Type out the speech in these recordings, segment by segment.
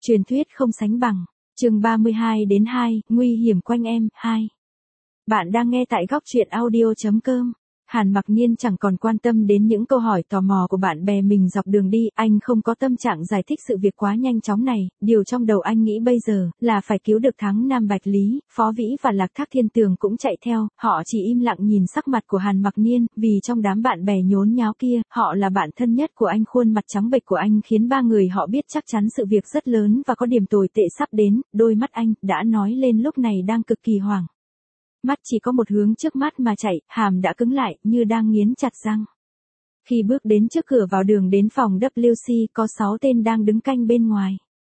Truyền thuyết không sánh bằng. Chương 32-2, nguy hiểm quanh em, 2. Bạn đang nghe tại góc truyện audio.com. Hàn Mặc Niên chẳng còn quan tâm đến những câu hỏi tò mò của bạn bè mình dọc đường đi, anh không có tâm trạng giải thích sự việc quá nhanh chóng này, điều trong đầu anh nghĩ bây giờ là phải cứu được Thắng Nam Bạch Lý, Phó Vĩ và Lạc Thác Thiên Tường cũng chạy theo, họ chỉ im lặng nhìn sắc mặt của Hàn Mặc Niên, vì trong đám bạn bè nhốn nháo kia, họ là bạn thân nhất của anh, khuôn mặt trắng bệch của anh khiến ba người họ biết chắc chắn sự việc rất lớn và có điểm tồi tệ sắp đến, đôi mắt anh đã nói lên lúc này đang cực kỳ hoảng. Mắt chỉ có một hướng trước mắt mà chạy, hàm đã cứng lại, như đang nghiến chặt răng. Khi bước đến trước cửa vào đường đến phòng WC, có 6 tên đang đứng canh bên ngoài.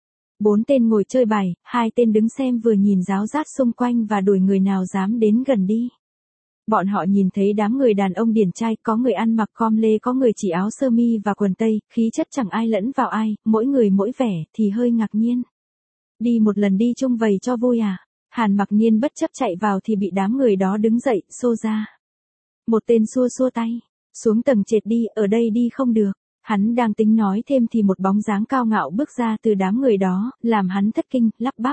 4 tên ngồi chơi bài, 2 tên đứng xem vừa nhìn ráo rát xung quanh và đuổi người nào dám đến gần đi. Bọn họ nhìn thấy đám người đàn ông điển trai, có người ăn mặc com lê, có người chỉ áo sơ mi và quần tây, khí chất chẳng ai lẫn vào ai, mỗi người mỗi vẻ, thì hơi ngạc nhiên. Đi một lần đi chung vầy cho vui à? Hàn Mặc Niên bất chấp chạy vào thì bị đám người đó đứng dậy, xô ra. Một tên xua xua tay. Xuống tầng trệt đi, ở đây đi không được. Hắn đang tính nói thêm thì một bóng dáng cao ngạo bước ra từ đám người đó, làm hắn thất kinh, lắp bắp.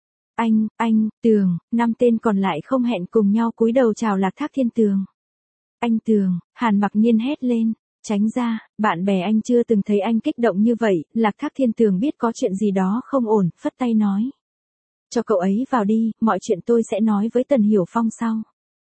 Anh, Tường, 5 tên còn lại không hẹn cùng nhau cúi đầu chào Lạc Thác Thiên Tường. Anh Tường, Hàn Mặc Niên hét lên. Tránh ra, bạn bè anh chưa từng thấy anh kích động như vậy, Lạc Thác Thiên Tường biết có chuyện gì đó không ổn, phất tay nói. Cho cậu ấy vào đi, mọi chuyện tôi sẽ nói với Tần Hiểu Phong sau.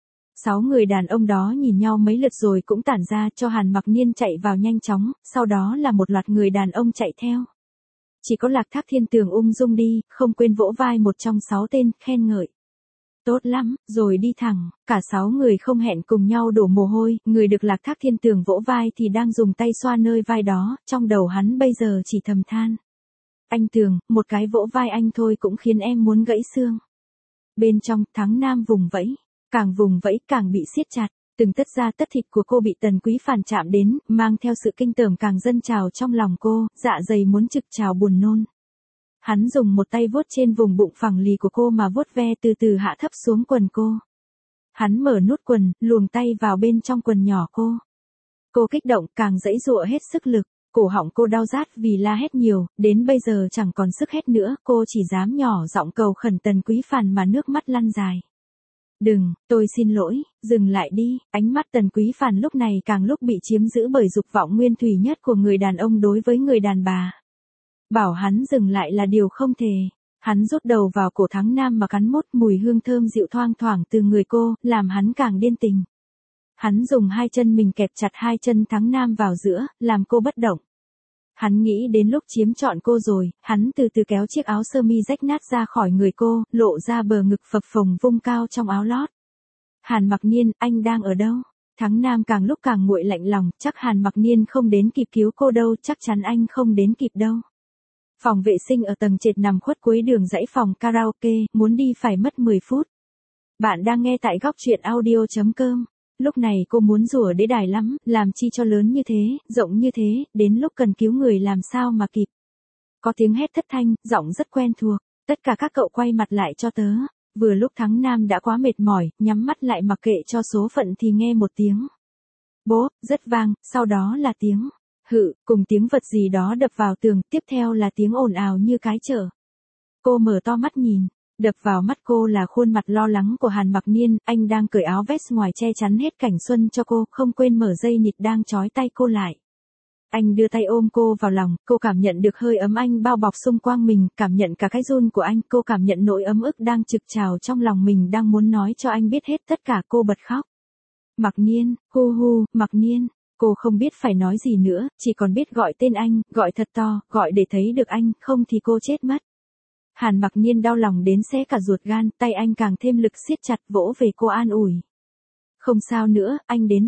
6 người đàn ông đó nhìn nhau mấy lượt rồi cũng tản ra cho Hàn Mặc Niên chạy vào nhanh chóng, sau đó là một loạt người đàn ông chạy theo. Chỉ có Lạc Thác Thiên Tường ung dung đi, không quên vỗ vai một trong 6 tên, khen ngợi. Tốt lắm, rồi đi thẳng, cả 6 người không hẹn cùng nhau đổ mồ hôi, người được Lạc Thác Thiên Tường vỗ vai thì đang dùng tay xoa nơi vai đó, trong đầu hắn bây giờ chỉ thầm than. Anh Tường, một cái vỗ vai anh thôi cũng khiến em muốn gãy xương. Bên trong, Thắng Nam vùng vẫy, càng vùng vẫy càng bị siết chặt, từng tất da tất thịt của cô bị Tần Quý Phàn chạm đến, mang theo sự kinh tởm càng dâng trào trong lòng cô, dạ dày muốn trực trào buồn nôn. Hắn dùng một tay vuốt trên vùng bụng phẳng lì của cô mà vuốt ve từ từ hạ thấp xuống quần cô. Hắn mở nút quần, luồng tay vào bên trong quần nhỏ cô. Cô kích động, càng giãy giụa hết sức lực. Cổ họng cô đau rát vì la hét nhiều, đến bây giờ chẳng còn sức hét nữa, cô chỉ dám nhỏ giọng cầu khẩn Tần Quý Phàn mà nước mắt lăn dài. Đừng, tôi xin lỗi, dừng lại đi, ánh mắt Tần Quý Phàn lúc này càng lúc bị chiếm giữ bởi dục vọng nguyên thủy nhất của người đàn ông đối với người đàn bà. Bảo hắn dừng lại là điều không thể. Hắn rút đầu vào cổ Thắng Nam mà cắn mốt, mùi hương thơm dịu thoang thoảng từ người cô, làm hắn càng điên tình. Hắn dùng 2 chân mình kẹp chặt 2 chân Thắng Nam vào giữa, làm cô bất động. Hắn nghĩ đến lúc chiếm trọn cô rồi, hắn từ từ kéo chiếc áo sơ mi rách nát ra khỏi người cô, lộ ra bờ ngực phập phồng vung cao trong áo lót. Hàn Mặc Niên, anh đang ở đâu? Thắng Nam càng lúc càng nguội lạnh lòng, chắc Hàn Mặc Niên không đến kịp cứu cô đâu, chắc chắn anh không đến kịp đâu. Phòng vệ sinh ở tầng trệt nằm khuất cuối đường dãy phòng karaoke, muốn đi phải mất 10 phút. Bạn đang nghe tại góc truyện audio.com. Lúc này cô muốn rủa đế đài lắm, làm chi cho lớn như thế, rộng như thế, đến lúc cần cứu người làm sao mà kịp. Có tiếng hét thất thanh, giọng rất quen thuộc, tất cả các cậu quay mặt lại cho tớ. Vừa lúc Thắng Nam đã quá mệt mỏi, nhắm mắt lại mặc kệ cho số phận thì nghe một tiếng. Bốp, rất vang, sau đó là tiếng hự, cùng tiếng vật gì đó đập vào tường, tiếp theo là tiếng ồn ào như cái chợ. Cô mở to mắt nhìn. Đập vào mắt cô là khuôn mặt lo lắng của Hàn Mặc Niên, anh đang cởi áo vest ngoài che chắn hết cảnh xuân cho cô, không quên mở dây nịt đang trói tay cô lại. Anh đưa tay ôm cô vào lòng, cô cảm nhận được hơi ấm anh bao bọc xung quanh mình, cảm nhận cả cái run của anh, cô cảm nhận nỗi ấm ức đang trực trào trong lòng mình đang muốn nói cho anh biết hết tất cả, cô bật khóc. Mặc Niên, hu hu, Mặc Niên. Cô không biết phải nói gì nữa, chỉ còn biết gọi tên anh, gọi thật to, gọi để thấy được anh, không thì cô chết mất. Hàn Mặc Niên đau lòng đến xé cả ruột gan, tay anh càng thêm lực siết chặt vỗ về cô an ủi. Không sao nữa, anh đến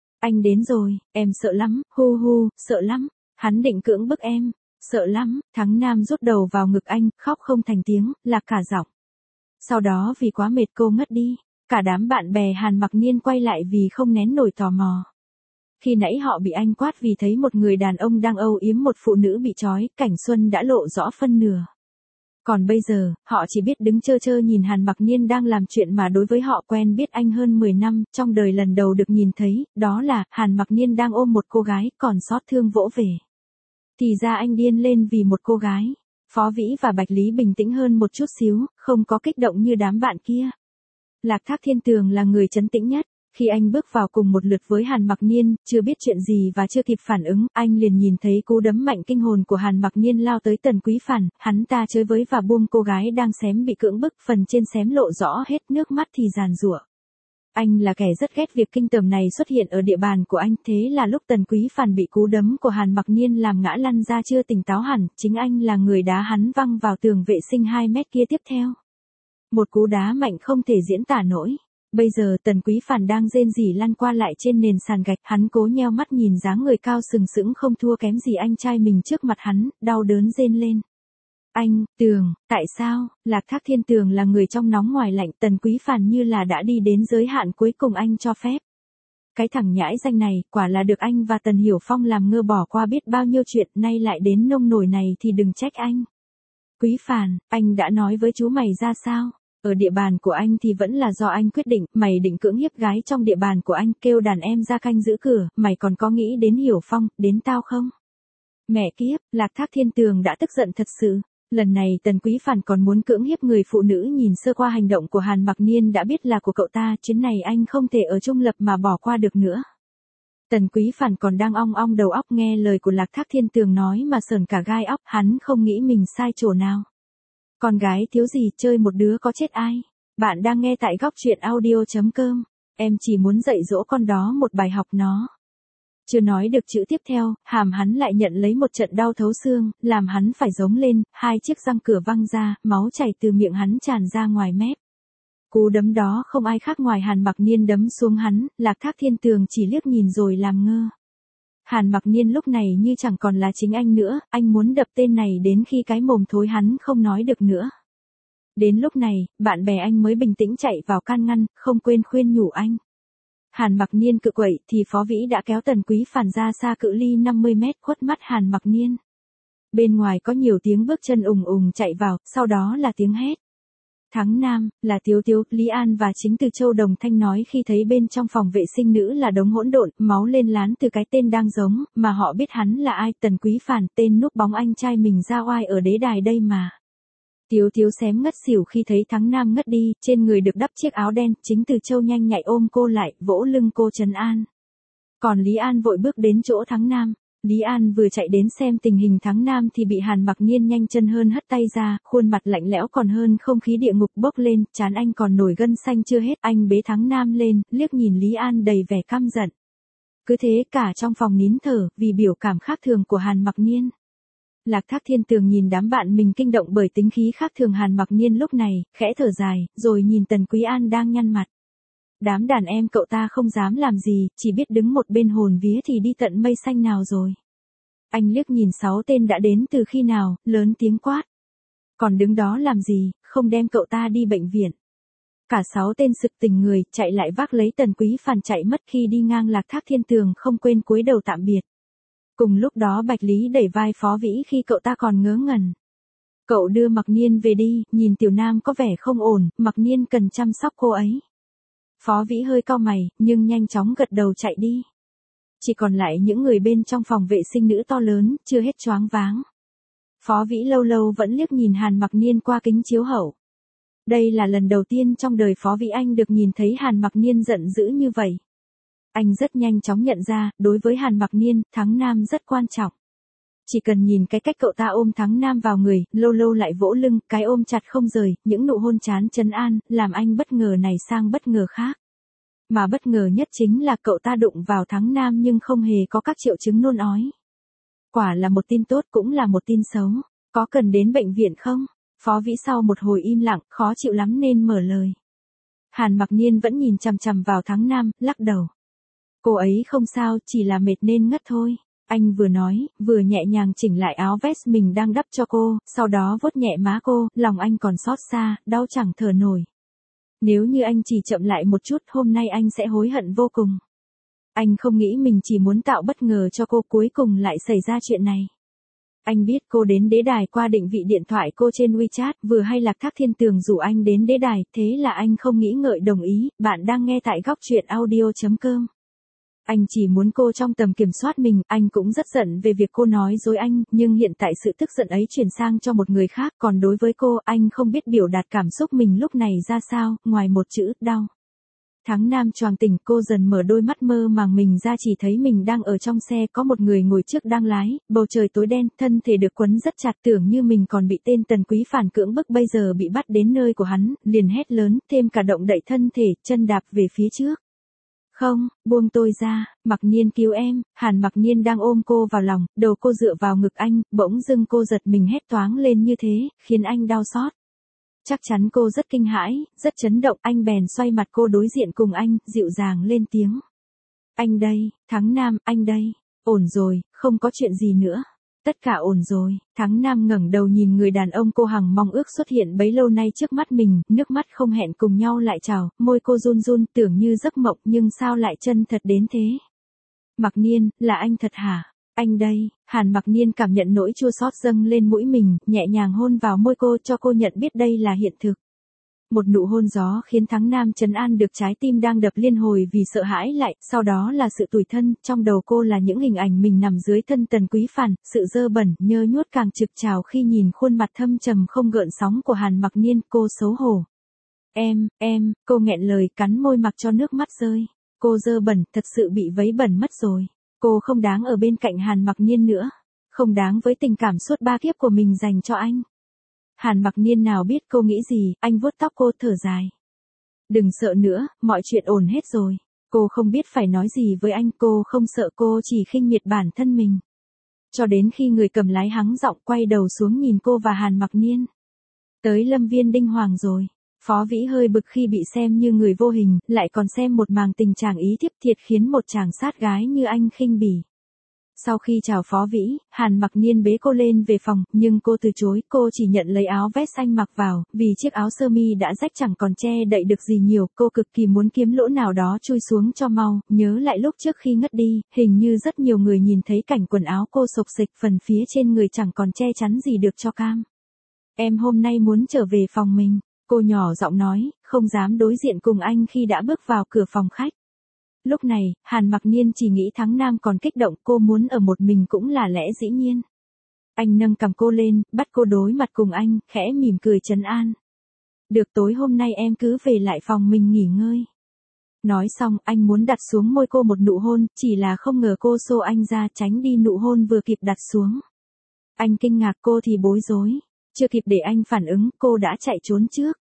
rồi, em sợ lắm, hu hu, sợ lắm, hắn định cưỡng bức em, sợ lắm, Thắng Nam rút đầu vào ngực anh, khóc không thành tiếng, lạc cả giọng. Sau đó vì quá mệt cô ngất đi, cả đám bạn bè Hàn Mặc Niên quay lại vì không nén nổi tò mò. Khi nãy họ bị anh quát vì thấy một người đàn ông đang âu yếm một phụ nữ bị trói, cảnh xuân đã lộ rõ phân nửa. Còn bây giờ, họ chỉ biết đứng trơ trơ nhìn Hàn Mặc Niên đang làm chuyện mà đối với họ quen biết anh hơn 10 năm, trong đời lần đầu được nhìn thấy, đó là, Hàn Mặc Niên đang ôm một cô gái, còn xót thương vỗ về. Thì ra anh điên lên vì một cô gái. Phó Vĩ và Bạch Lý bình tĩnh hơn một chút xíu, không có kích động như đám bạn kia. Lạc Thác Thiên Tường là người trấn tĩnh nhất. Khi anh bước vào cùng một lượt với Hàn Mặc Niên, chưa biết chuyện gì và chưa kịp phản ứng, anh liền nhìn thấy cú đấm mạnh kinh hồn của Hàn Mặc Niên lao tới Tần Quý Phản, hắn ta chơi với và buông cô gái đang xém bị cưỡng bức, phần trên xém lộ rõ hết, nước mắt thì giàn giụa. Anh là kẻ rất ghét việc kinh tởm này xuất hiện ở địa bàn của anh, thế là lúc Tần Quý Phản bị cú đấm của Hàn Mặc Niên làm ngã lăn ra chưa tỉnh táo hẳn, chính anh là người đá hắn văng vào tường vệ sinh 2 mét kia tiếp theo. Một cú đá mạnh không thể diễn tả nổi. Bây giờ Tần Quý Phản đang rên rỉ lăn qua lại trên nền sàn gạch, hắn cố nheo mắt nhìn dáng người cao sừng sững không thua kém gì anh trai mình trước mặt hắn, đau đớn rên lên. Anh, Tường, tại sao? Lạc Thác Thiên Tường là người trong nóng ngoài lạnh, Tần Quý Phản như là đã đi đến giới hạn cuối cùng anh cho phép. Cái thằng nhãi danh này, quả là được anh và Tần Hiểu Phong làm ngơ bỏ qua biết bao nhiêu chuyện, nay lại đến nông nổi này thì đừng trách anh. Quý Phản, anh đã nói với chú mày ra sao? Ở địa bàn của anh thì vẫn là do anh quyết định, mày định cưỡng hiếp gái trong địa bàn của anh, kêu đàn em ra canh giữ cửa, mày còn có nghĩ đến Hiểu Phong, đến tao không? Mẹ kiếp, Lạc Thác Thiên Tường đã tức giận thật sự. Lần này Tần Quý Phản còn muốn cưỡng hiếp người phụ nữ, nhìn sơ qua hành động của Hàn Mặc Niên đã biết là của cậu ta, chuyến này anh không thể ở trung lập mà bỏ qua được nữa. Tần Quý Phản còn đang ong ong đầu óc nghe lời của Lạc Thác Thiên Tường nói mà sởn cả gai óc, hắn không nghĩ mình sai chỗ nào. Con gái thiếu gì chơi một đứa có chết ai. Bạn đang nghe tại góc truyện audio.com. Em chỉ muốn dạy dỗ con đó một bài học nó. Chưa nói được chữ tiếp theo, hàm hắn lại nhận lấy một trận đau thấu xương, làm hắn phải giống lên, 2 chiếc răng cửa văng ra, máu chảy từ miệng hắn tràn ra ngoài mép. Cú đấm đó không ai khác ngoài Hàn Mặc Niên đấm xuống hắn, Lạc Thác Thiên Tường chỉ liếc nhìn rồi làm ngơ. Hàn Mặc Niên lúc này như chẳng còn là chính anh nữa, anh muốn đập tên này đến khi cái mồm thối hắn không nói được nữa. Đến lúc này, bạn bè anh mới bình tĩnh chạy vào can ngăn, không quên khuyên nhủ anh. Hàn Mặc Niên cự quậy thì Phó Vĩ đã kéo Tần Quý Phản ra xa cự ly 50 mét khuất mắt Hàn Mặc Niên. Bên ngoài có nhiều tiếng bước chân ùng ùng chạy vào, sau đó là tiếng hét. Thắng Nam, là Tiếu Tiếu, Lý An và chính từ Châu đồng thanh nói khi thấy bên trong phòng vệ sinh nữ là đống hỗn độn, máu lên lán từ cái tên đang giống, mà họ biết hắn là ai, Tần Quý Phản, tên núp bóng anh trai mình ra oai ở đế đài đây mà. Tiếu Tiếu xém ngất xỉu khi thấy Thắng Nam ngất đi, trên người được đắp chiếc áo đen, chính từ Châu nhanh nhạy ôm cô lại, vỗ lưng cô trấn an. Còn Lý An vội bước đến chỗ Thắng Nam. Lý An vừa chạy đến xem tình hình Thắng Nam thì bị Hàn Mặc Niên nhanh chân hơn hất tay ra, khuôn mặt lạnh lẽo còn hơn không khí địa ngục bốc lên, trán anh còn nổi gân xanh chưa hết, anh bế Thắng Nam lên, liếc nhìn Lý An đầy vẻ căm giận. Cứ thế cả trong phòng nín thở, vì biểu cảm khác thường của Hàn Mặc Niên. Lạc Thác Thiên Tường nhìn đám bạn mình kinh động bởi tính khí khác thường Hàn Mặc Niên lúc này, khẽ thở dài, rồi nhìn Tần Quý An đang nhăn mặt. Đám đàn em cậu ta không dám làm gì, chỉ biết đứng một bên hồn vía thì đi tận mây xanh nào rồi. Anh liếc nhìn 6 tên đã đến từ khi nào, lớn tiếng quát. Còn đứng đó làm gì, không đem cậu ta đi bệnh viện. Cả 6 tên sực tỉnh người, chạy lại vác lấy Tần Quý Phản chạy mất khi đi ngang Lạc Thác Thiên Tường không quên cúi đầu tạm biệt. Cùng lúc đó Bạch Lý đẩy vai Phó Vĩ khi cậu ta còn ngớ ngẩn. Cậu đưa Mặc Niên về đi, nhìn Tiểu Nam có vẻ không ổn, Mặc Niên cần chăm sóc cô ấy. Phó Vĩ hơi cau mày, nhưng nhanh chóng gật đầu chạy đi. Chỉ còn lại những người bên trong phòng vệ sinh nữ to lớn, chưa hết choáng váng. Phó Vĩ lâu lâu vẫn liếc nhìn Hàn Mặc Niên qua kính chiếu hậu. Đây là lần đầu tiên trong đời Phó Vĩ Anh được nhìn thấy Hàn Mặc Niên giận dữ như vậy. Anh rất nhanh chóng nhận ra, đối với Hàn Mặc Niên, Thắng Nam rất quan trọng. Chỉ cần nhìn cái cách cậu ta ôm Thắng Nam vào người, lâu lâu lại vỗ lưng, cái ôm chặt không rời, những nụ hôn trán trấn an, làm anh bất ngờ này sang bất ngờ khác. Mà bất ngờ nhất chính là cậu ta đụng vào Thắng Nam nhưng không hề có các triệu chứng nôn ói. Quả là một tin tốt cũng là một tin xấu. Có cần đến bệnh viện không? Phó Vĩ sau một hồi im lặng, khó chịu lắm nên mở lời. Hàn Mặc Niên vẫn nhìn chằm chằm vào Thắng Nam, lắc đầu. Cô ấy không sao, chỉ là mệt nên ngất thôi. Anh vừa nói, vừa nhẹ nhàng chỉnh lại áo vest mình đang đắp cho cô, sau đó vuốt nhẹ má cô, lòng anh còn xót xa, đau chẳng thở nổi. Nếu như anh chỉ chậm lại một chút, hôm nay anh sẽ hối hận vô cùng. Anh không nghĩ mình chỉ muốn tạo bất ngờ cho cô, cuối cùng lại xảy ra chuyện này. Anh biết cô đến đế đài qua định vị điện thoại cô trên WeChat, vừa hay Lạc Thác Thiên Tường rủ anh đến đế đài, thế là anh không nghĩ ngợi đồng ý. Bạn đang nghe tại góc truyện audio.com. Anh chỉ muốn cô trong tầm kiểm soát mình, anh cũng rất giận về việc cô nói dối anh, nhưng hiện tại sự tức giận ấy chuyển sang cho một người khác, còn đối với cô, anh không biết biểu đạt cảm xúc mình lúc này ra sao, ngoài một chữ, đau. Thắng Nam choàng tỉnh, cô dần mở đôi mắt mơ màng mình ra, chỉ thấy mình đang ở trong xe, có một người ngồi trước đang lái, bầu trời tối đen, thân thể được quấn rất chặt, tưởng như mình còn bị tên Tần Quý Phản cưỡng bức, bây giờ bị bắt đến nơi của hắn, liền hét lớn, thêm cả động đậy thân thể, chân đạp về phía trước. Không, buông tôi ra, Mặc Niên cứu em. Hàn Mặc Niên đang ôm cô vào lòng, đầu cô dựa vào ngực anh, bỗng dưng cô giật mình hét toáng lên như thế, khiến anh đau xót. Chắc chắn cô rất kinh hãi, rất chấn động, anh bèn xoay mặt cô đối diện cùng anh, dịu dàng lên tiếng. Anh đây, Thắng Nam, anh đây. Ổn rồi, không có chuyện gì nữa. Tất cả ổn rồi. Thắng Nam ngẩng đầu nhìn người đàn ông cô hằng mong ước xuất hiện bấy lâu nay trước mắt mình, nước mắt không hẹn cùng nhau lại trào, môi cô run run, tưởng như giấc mộng, nhưng sao lại chân thật đến thế? Mặc Niên, là anh thật hả? Anh đây. Hàn Mặc Niên cảm nhận nỗi chua xót dâng lên mũi mình, nhẹ nhàng hôn vào môi cô, cho cô nhận biết đây là hiện thực. Một nụ hôn gió khiến Thắng Nam trấn an được trái tim đang đập liên hồi vì sợ hãi lại, sau đó là sự tủi thân, trong đầu cô là những hình ảnh mình nằm dưới thân Tần Quý Phản, sự dơ bẩn, nhơ nhuốc càng trực trào khi nhìn khuôn mặt thâm trầm không gợn sóng của Hàn Mặc Niên, cô xấu hổ. Cô nghẹn lời, cắn môi mặc cho nước mắt rơi. Cô dơ bẩn, thật sự bị vấy bẩn mất rồi. Cô không đáng ở bên cạnh Hàn Mặc Niên nữa. Không đáng với tình cảm suốt 3 kiếp của mình dành cho anh. Hàn Mặc Niên nào biết cô nghĩ gì, anh vuốt tóc cô, thở dài. Đừng sợ nữa, mọi chuyện ổn hết rồi. Cô không biết phải nói gì với anh, cô không sợ, cô chỉ khinh miệt bản thân mình. Cho đến khi người cầm lái hắng giọng quay đầu xuống nhìn cô và Hàn Mặc Niên. Tới Lâm Viên Đinh Hoàng rồi. Phó Vĩ hơi bực khi bị xem như người vô hình, lại còn xem một màng tình chàng ý thiếp thiệt khiến một chàng sát gái như anh khinh bỉ. Sau khi chào Phó Vĩ, Hàn Mặc Niên bế cô lên về phòng, nhưng cô từ chối, cô chỉ nhận lấy áo vest xanh mặc vào, vì chiếc áo sơ mi đã rách chẳng còn che đậy được gì nhiều, cô cực kỳ muốn kiếm lỗ nào đó chui xuống cho mau, nhớ lại lúc trước khi ngất đi, hình như rất nhiều người nhìn thấy cảnh quần áo cô xộc xệch, phần phía trên người chẳng còn che chắn gì được cho cam. Em hôm nay muốn trở về phòng mình, cô nhỏ giọng nói, không dám đối diện cùng anh khi đã bước vào cửa phòng khách. Lúc này, Hàn Mặc Niên chỉ nghĩ Thắng Nam còn kích động, cô muốn ở một mình cũng là lẽ dĩ nhiên. Anh nâng cằm cô lên, bắt cô đối mặt cùng anh, khẽ mỉm cười trấn an. Được, tối hôm nay em cứ về lại phòng mình nghỉ ngơi. Nói xong, anh muốn đặt xuống môi cô một nụ hôn, chỉ là không ngờ cô xô anh ra, tránh đi nụ hôn vừa kịp đặt xuống. Anh kinh ngạc, cô thì bối rối. Chưa kịp để anh phản ứng, cô đã chạy trốn trước.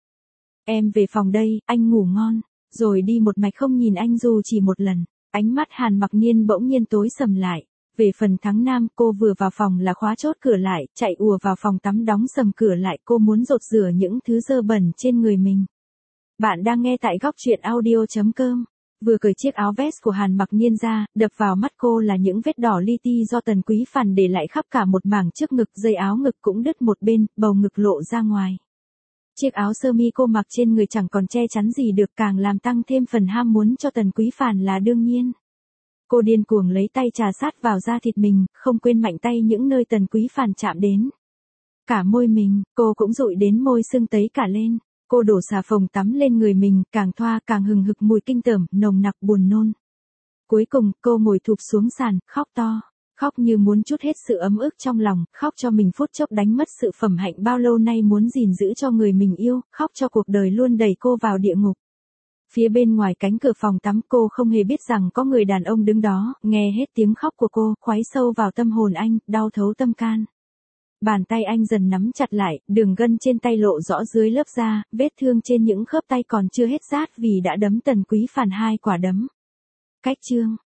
Em về phòng đây, anh ngủ ngon. Rồi đi một mạch không nhìn anh dù chỉ một lần. Ánh mắt Hàn Mặc Niên bỗng nhiên tối sầm lại. Về phần Thắng Nam, cô vừa vào phòng là khóa chốt cửa lại, chạy ùa vào phòng tắm đóng sầm cửa lại, cô muốn dột rửa những thứ dơ bẩn trên người mình. Bạn đang nghe tại góc truyện audio.com. Vừa cởi chiếc áo vest của Hàn Mặc Niên ra, đập vào mắt cô là những vết đỏ li ti do Tần Quý Phản để lại khắp cả một mảng trước ngực, dây áo ngực cũng đứt một bên, bầu ngực lộ ra ngoài. Chiếc áo sơ mi cô mặc trên người chẳng còn che chắn gì được, càng làm tăng thêm phần ham muốn cho Tần Quý Phản là đương nhiên. Cô điên cuồng lấy tay chà sát vào da thịt mình, không quên mạnh tay những nơi Tần Quý Phản chạm đến. Cả môi mình, cô cũng dụi đến môi sưng tấy cả lên. Cô đổ xà phòng tắm lên người mình, càng thoa càng hừng hực mùi kinh tởm, nồng nặc buồn nôn. Cuối cùng, cô ngồi thụp xuống sàn, khóc to. Khóc như muốn trút hết sự ấm ức trong lòng, khóc cho mình phút chốc đánh mất sự phẩm hạnh bao lâu nay muốn gìn giữ cho người mình yêu, khóc cho cuộc đời luôn đẩy cô vào địa ngục. Phía bên ngoài cánh cửa phòng tắm, cô không hề biết rằng có người đàn ông đứng đó, nghe hết tiếng khóc của cô, khoáy sâu vào tâm hồn anh, đau thấu tâm can. Bàn tay anh dần nắm chặt lại, đường gân trên tay lộ rõ dưới lớp da, vết thương trên những khớp tay còn chưa hết rát vì đã đấm Tần Quý Phản 2 quả đấm. Cách chương